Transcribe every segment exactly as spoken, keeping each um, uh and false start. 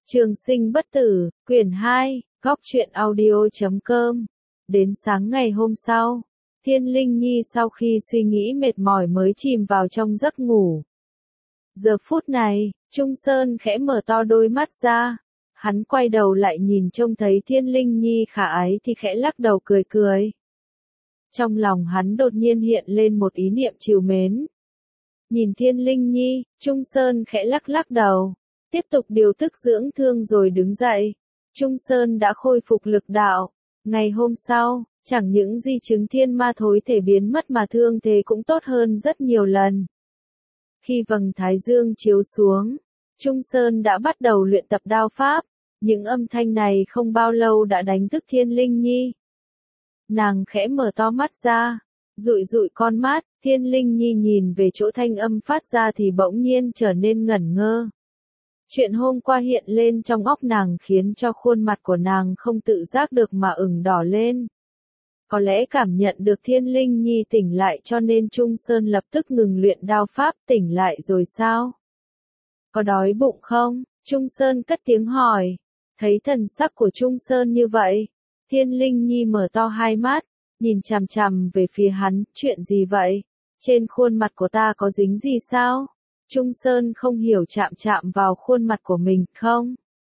Trường sinh bất tử, quyển hai, góc truyện audio chấm com. Đến sáng ngày hôm sau, Thiên Linh Nhi sau khi suy nghĩ mệt mỏi mới chìm vào trong giấc ngủ. Giờ phút này, Trung Sơn khẽ mở to đôi mắt ra. Hắn quay đầu lại nhìn trông thấy Thiên Linh Nhi khả ái thì khẽ lắc đầu cười cười. Trong lòng hắn đột nhiên hiện lên một ý niệm trìu mến. Nhìn Thiên Linh Nhi, Trung Sơn khẽ lắc lắc đầu. Tiếp tục điều tức dưỡng thương rồi đứng dậy. Trung Sơn đã khôi phục lực đạo. Ngày hôm sau, chẳng những di chứng thiên ma thối thể biến mất mà thương thế cũng tốt hơn rất nhiều lần. Khi vầng thái dương chiếu xuống, Trung Sơn đã bắt đầu luyện tập đao pháp. Những âm thanh này không bao lâu đã đánh thức Thiên Linh Nhi. Nàng khẽ mở to mắt ra, dụi dụi con mắt. Thiên Linh Nhi nhìn về chỗ thanh âm phát ra thì bỗng nhiên trở nên ngẩn ngơ. Chuyện hôm qua hiện lên trong óc nàng khiến cho khuôn mặt của nàng không tự giác được mà ửng đỏ lên. Có lẽ cảm nhận được Thiên Linh Nhi tỉnh lại cho nên Trung Sơn lập tức ngừng luyện đao pháp. Tỉnh lại rồi sao? Có đói bụng không? Trung Sơn cất tiếng hỏi. Thấy thần sắc của Trung Sơn như vậy, Thiên Linh Nhi mở to hai mắt, nhìn chằm chằm về phía hắn. Chuyện gì vậy? Trên khuôn mặt của ta có dính gì sao? Trung Sơn không hiểu chạm chạm vào khuôn mặt của mình, không?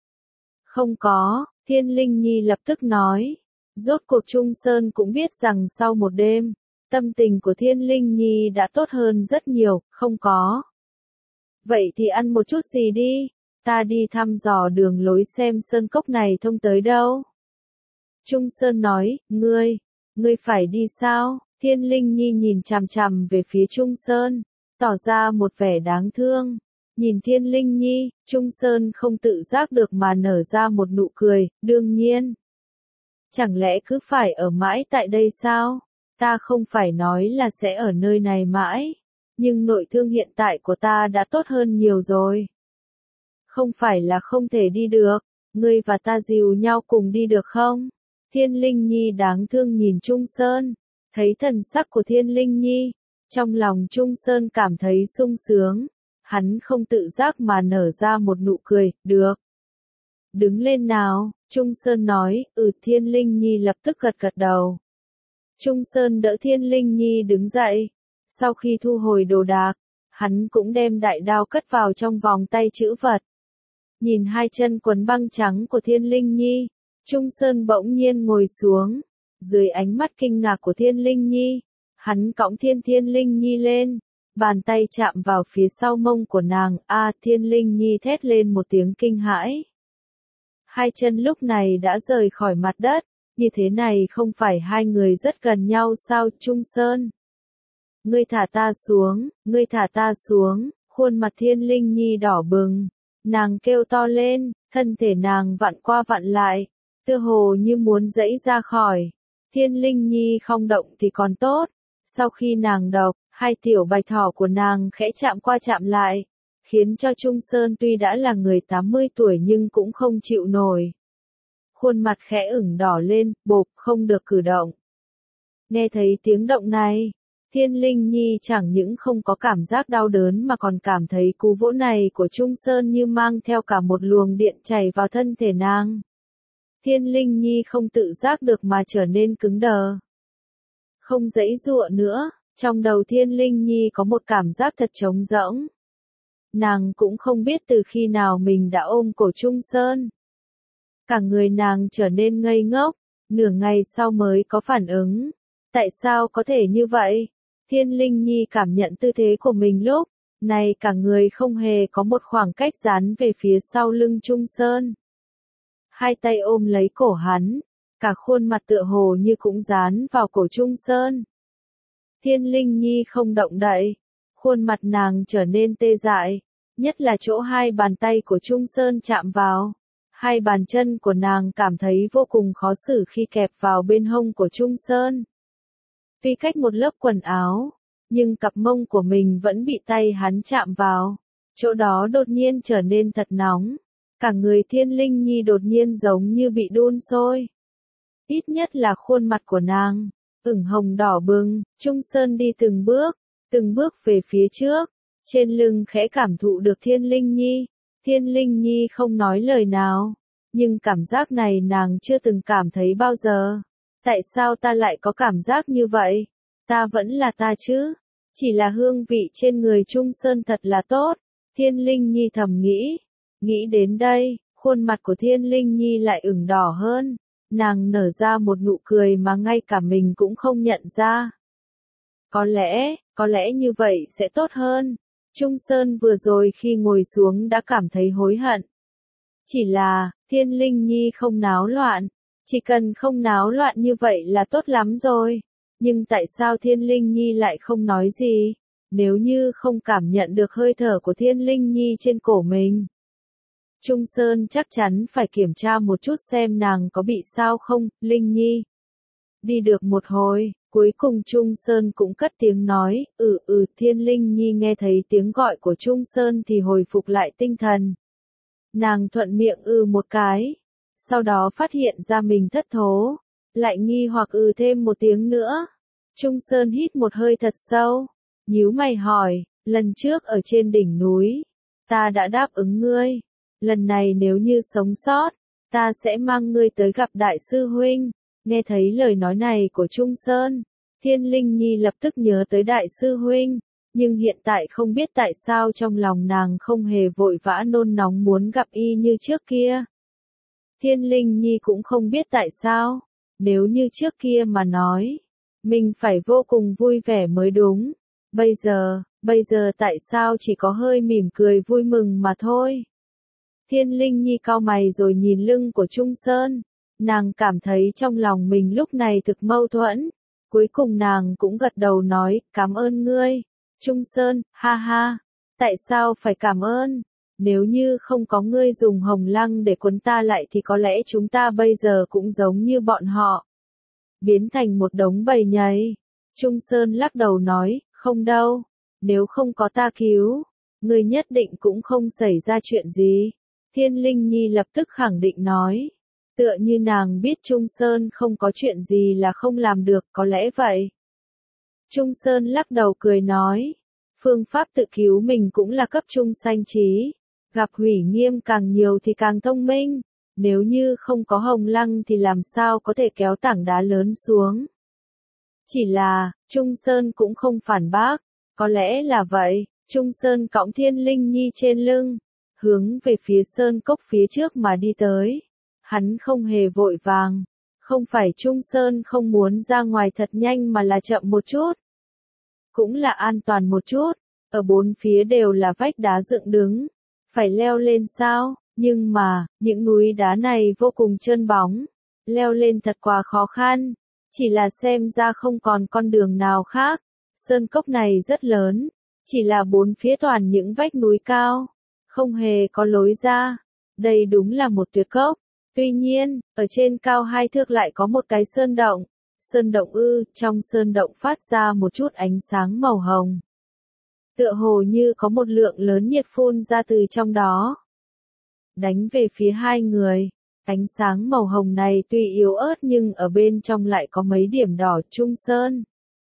Không có, Thiên Linh Nhi lập tức nói. Rốt cuộc Trung Sơn cũng biết rằng sau một đêm, tâm tình của Thiên Linh Nhi đã tốt hơn rất nhiều, không có. Vậy thì ăn một chút gì đi, ta đi thăm dò đường lối xem sơn cốc này thông tới đâu. Trung Sơn nói, ngươi, ngươi phải đi sao? Thiên Linh Nhi nhìn chằm chằm về phía Trung Sơn, tỏ ra một vẻ đáng thương. Nhìn Thiên Linh Nhi, Trung Sơn không tự giác được mà nở ra một nụ cười, đương nhiên. Chẳng lẽ cứ phải ở mãi tại đây sao? Ta không phải nói là sẽ ở nơi này mãi, nhưng nội thương hiện tại của ta đã tốt hơn nhiều rồi. Không phải là không thể đi được, ngươi và ta dìu nhau cùng đi được không? Thiên Linh Nhi đáng thương nhìn Trung Sơn, thấy thần sắc của Thiên Linh Nhi. Trong lòng Trung Sơn cảm thấy sung sướng, hắn không tự giác mà nở ra một nụ cười, được. Đứng lên nào, Trung Sơn nói, ừ. Thiên Linh Nhi lập tức gật gật đầu. Trung Sơn đỡ Thiên Linh Nhi đứng dậy, sau khi thu hồi đồ đạc, hắn cũng đem đại đao cất vào trong vòng tay trữ vật. Nhìn hai chân quấn băng trắng của Thiên Linh Nhi, Trung Sơn bỗng nhiên ngồi xuống, dưới ánh mắt kinh ngạc của Thiên Linh Nhi. Hắn cõng Thiên Thiên Linh Nhi lên, bàn tay chạm vào phía sau mông của nàng. A, à, Thiên Linh Nhi thét lên một tiếng kinh hãi. Hai chân lúc này đã rời khỏi mặt đất, như thế này không phải hai người rất gần nhau sao? Trung Sơn, ngươi thả ta xuống, ngươi thả ta xuống. Khuôn mặt Thiên Linh Nhi đỏ bừng, nàng kêu to lên, thân thể nàng vặn qua vặn lại, tựa hồ như muốn giãy ra khỏi. Thiên Linh Nhi không động thì còn tốt. Sau khi nàng độc, hai tiểu bạch thỏ của nàng khẽ chạm qua chạm lại, khiến cho Trung Sơn tuy đã là người tám mươi tuổi nhưng cũng không chịu nổi. Khuôn mặt khẽ ửng đỏ lên, bộp, không được cử động. Nghe thấy tiếng động này, Thiên Linh Nhi chẳng những không có cảm giác đau đớn mà còn cảm thấy cú vỗ này của Trung Sơn như mang theo cả một luồng điện chảy vào thân thể nàng. Thiên Linh Nhi không tự giác được mà trở nên cứng đờ. Không giãy giụa nữa, trong đầu Thiên Linh Nhi có một cảm giác thật trống rỗng. Nàng cũng không biết từ khi nào mình đã ôm cổ Trung Sơn. Cả người nàng trở nên ngây ngốc, nửa ngày sau mới có phản ứng. Tại sao có thể như vậy? Thiên Linh Nhi cảm nhận tư thế của mình lúc này cả người không hề có một khoảng cách dán về phía sau lưng Trung Sơn. Hai tay ôm lấy cổ hắn. Cả khuôn mặt tựa hồ như cũng dán vào cổ Trung Sơn. Thiên Linh Nhi không động đậy, khuôn mặt nàng trở nên tê dại, nhất là chỗ hai bàn tay của Trung Sơn chạm vào. Hai bàn chân của nàng cảm thấy vô cùng khó xử khi kẹp vào bên hông của Trung Sơn. Tuy cách một lớp quần áo, nhưng cặp mông của mình vẫn bị tay hắn chạm vào. Chỗ đó đột nhiên trở nên thật nóng. Cả người Thiên Linh Nhi đột nhiên giống như bị đun sôi. Ít nhất là khuôn mặt của nàng ửng hồng đỏ bừng. Trung Sơn đi từng bước, từng bước về phía trước, trên lưng khẽ cảm thụ được Thiên Linh Nhi. Thiên Linh Nhi không nói lời nào, nhưng cảm giác này nàng chưa từng cảm thấy bao giờ. Tại sao ta lại có cảm giác như vậy? Ta vẫn là ta chứ? Chỉ là hương vị trên người Trung Sơn thật là tốt. Thiên Linh Nhi thầm nghĩ. Nghĩ đến đây, khuôn mặt của Thiên Linh Nhi lại ửng đỏ hơn. Nàng nở ra một nụ cười mà ngay cả mình cũng không nhận ra. Có lẽ, có lẽ như vậy sẽ tốt hơn. Trung Sơn vừa rồi khi ngồi xuống đã cảm thấy hối hận. Chỉ là, Thiên Linh Nhi không náo loạn. Chỉ cần không náo loạn như vậy là tốt lắm rồi. Nhưng tại sao Thiên Linh Nhi lại không nói gì? Nếu như không cảm nhận được hơi thở của Thiên Linh Nhi trên cổ mình. Trung Sơn chắc chắn phải kiểm tra một chút xem nàng có bị sao không, Linh Nhi. Đi được một hồi, cuối cùng Trung Sơn cũng cất tiếng nói, ừ ừ, Thiên Linh Nhi nghe thấy tiếng gọi của Trung Sơn thì hồi phục lại tinh thần. Nàng thuận miệng ừ một cái, sau đó phát hiện ra mình thất thố, lại nghi hoặc ừ thêm một tiếng nữa. Trung Sơn hít một hơi thật sâu, nhíu mày hỏi, lần trước ở trên đỉnh núi, ta đã đáp ứng ngươi, lần này nếu như sống sót, ta sẽ mang ngươi tới gặp đại sư huynh. Nghe thấy lời nói này của Trung Sơn, Thiên Linh Nhi lập tức nhớ tới đại sư huynh, nhưng hiện tại không biết tại sao trong lòng nàng không hề vội vã nôn nóng muốn gặp y như trước kia. Thiên Linh Nhi cũng không biết tại sao, nếu như trước kia mà nói, mình phải vô cùng vui vẻ mới đúng. Bây giờ, bây giờ tại sao chỉ có hơi mỉm cười vui mừng mà thôi. Thiên Linh Nhi cau mày rồi nhìn lưng của Trung Sơn. Nàng cảm thấy trong lòng mình lúc này thực mâu thuẫn. Cuối cùng nàng cũng gật đầu nói, cảm ơn ngươi. Trung Sơn, ha ha. Tại sao phải cảm ơn? Nếu như không có ngươi dùng hồng lăng để cuốn ta lại thì có lẽ chúng ta bây giờ cũng giống như bọn họ. Biến thành một đống bầy nhầy. Trung Sơn lắc đầu nói, không đâu. Nếu không có ta cứu, ngươi nhất định cũng không xảy ra chuyện gì. Thiên Linh Nhi lập tức khẳng định nói. Tựa như nàng biết Trung Sơn không có chuyện gì là không làm được, có lẽ vậy. Trung Sơn lắc đầu cười nói. Phương pháp tự cứu mình cũng là cấp trung sanh trí. Gặp hủy nghiêm càng nhiều thì càng thông minh. Nếu như không có hồng lăng thì làm sao có thể kéo tảng đá lớn xuống. Chỉ là, Trung Sơn cũng không phản bác. Có lẽ là vậy, Trung Sơn cõng Thiên Linh Nhi trên lưng. Hướng về phía sơn cốc phía trước mà đi tới. Hắn không hề vội vàng. Không phải Trung Sơn không muốn ra ngoài thật nhanh mà là chậm một chút. Cũng là an toàn một chút. Ở bốn phía đều là vách đá dựng đứng. Phải leo lên sao? Nhưng mà, những núi đá này vô cùng trơn bóng. Leo lên thật quá khó khăn. Chỉ là xem ra không còn con đường nào khác. Sơn cốc này rất lớn. Chỉ là bốn phía toàn những vách núi cao. Không hề có lối ra. Đây đúng là một tuyệt cốc. Tuy nhiên, ở trên cao hai thước lại có một cái sơn động. Sơn động ư, trong sơn động phát ra một chút ánh sáng màu hồng. Tựa hồ như có một lượng lớn nhiệt phun ra từ trong đó. Đánh về phía hai người. Ánh sáng màu hồng này tuy yếu ớt nhưng ở bên trong lại có mấy điểm đỏ. Trung Sơn.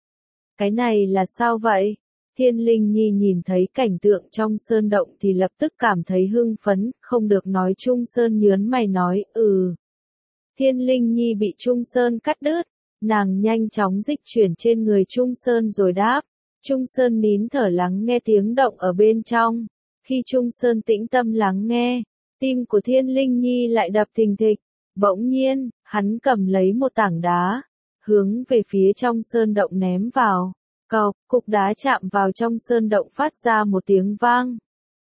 Cái này là sao vậy? Thiên Linh Nhi nhìn thấy cảnh tượng trong sơn động thì lập tức cảm thấy hưng phấn, không được nói. Trung Sơn nhớn mày nói, ừ. Thiên Linh Nhi bị Trung Sơn cắt đứt, nàng nhanh chóng dịch chuyển trên người Trung Sơn rồi đáp. Trung Sơn nín thở lắng nghe tiếng động ở bên trong. Khi Trung Sơn tĩnh tâm lắng nghe, tim của Thiên Linh Nhi lại đập thình thịch. Bỗng nhiên, hắn cầm lấy một tảng đá, hướng về phía trong sơn động ném vào. Cộc, cục đá chạm vào trong sơn động phát ra một tiếng vang.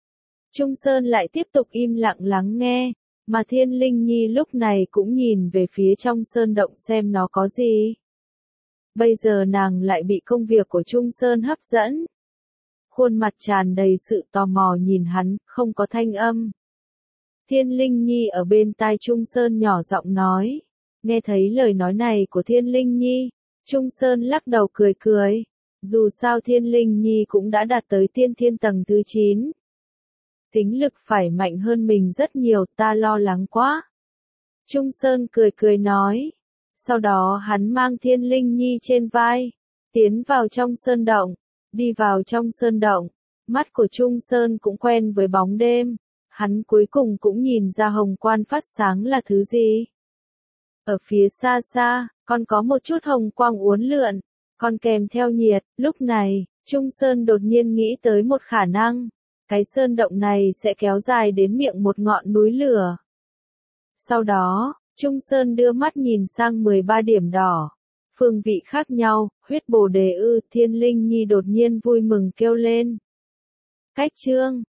Trung Sơn lại tiếp tục im lặng lắng nghe, mà Thiên Linh Nhi lúc này cũng nhìn về phía trong sơn động xem nó có gì. Bây giờ nàng lại bị công việc của Trung Sơn hấp dẫn. Khuôn mặt tràn đầy sự tò mò nhìn hắn, không có thanh âm. Thiên Linh Nhi ở bên tai Trung Sơn nhỏ giọng nói. Nghe thấy lời nói này của Thiên Linh Nhi, Trung Sơn lắc đầu cười cười. Dù sao Thiên Linh Nhi cũng đã đạt tới tiên thiên tầng thứ chín. Tính lực phải mạnh hơn mình rất nhiều, ta lo lắng quá. Trung Sơn cười cười nói. Sau đó hắn mang Thiên Linh Nhi trên vai, tiến vào trong sơn động, đi vào trong sơn động. Mắt của Trung Sơn cũng quen với bóng đêm. Hắn cuối cùng cũng nhìn ra hồng quan phát sáng là thứ gì. Ở phía xa xa, còn có một chút hồng quang uốn lượn, còn kèm theo nhiệt. Lúc này, Trung Sơn đột nhiên nghĩ tới một khả năng. Cái sơn động này sẽ kéo dài đến miệng một ngọn núi lửa. Sau đó, Trung Sơn đưa mắt nhìn sang mười ba điểm đỏ. Phương vị khác nhau, huyết bồ đề ư, Thiên Linh Nhi đột nhiên vui mừng kêu lên. Cách chương